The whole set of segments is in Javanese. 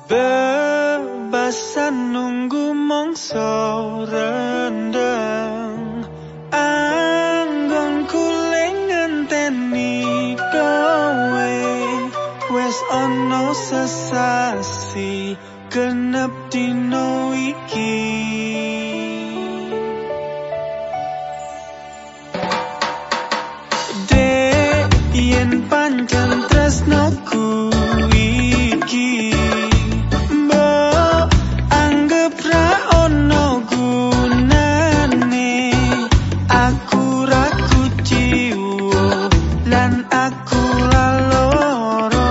Bebasan nunggu mongso rendang, anggonku ngenteni kowe, wes ono sesasi genep dino iki. Dek yen pancen tresnoku iki, mbok anggap ra ono gunane. Aku ra kuciwo lan aku laloro.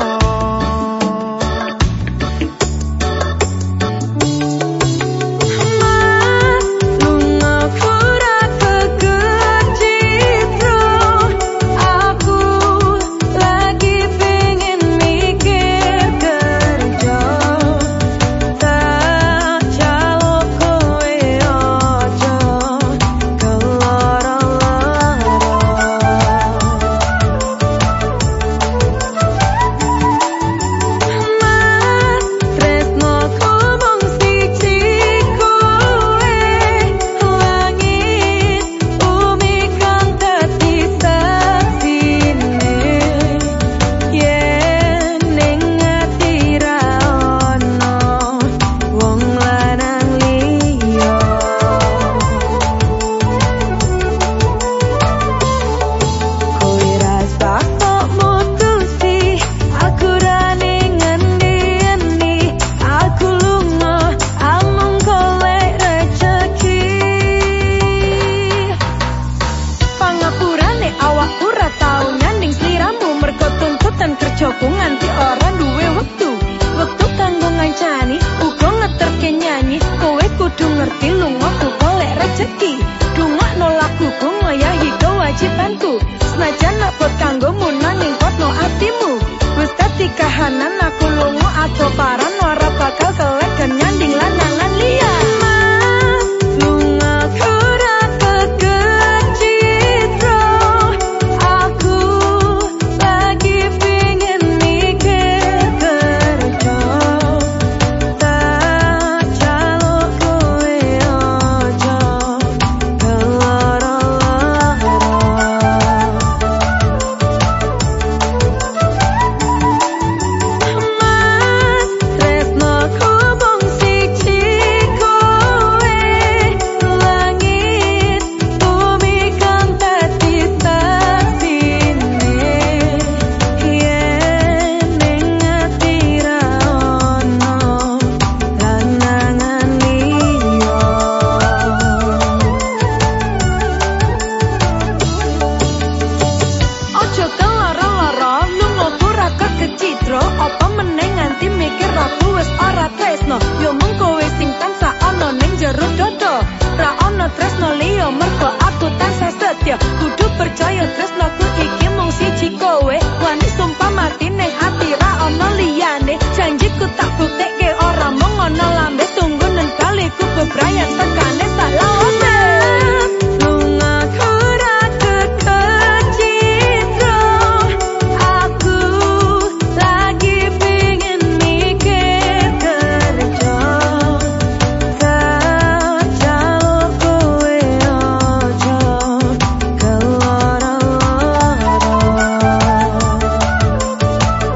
Joku nganti ora duwe wektu kanggo ngancani, uga ngeterke nyanyi. Kowe kudu ngerti lunga ku golek rejeki. Dungakno laguku ngayahi kewajibanku. Senajan abot kanggo munang ning potno atimu. Wis dadi kahanan aku lunga aja paran ora bakal kelek dan nyanding lanangan liya. Apa meneh nganti mikir aku wis ora tresno. Yo mung kowe sing tansah ana ning jero dodo. Ra ana tresno liya mergo aku tansah setya. Kudu percaya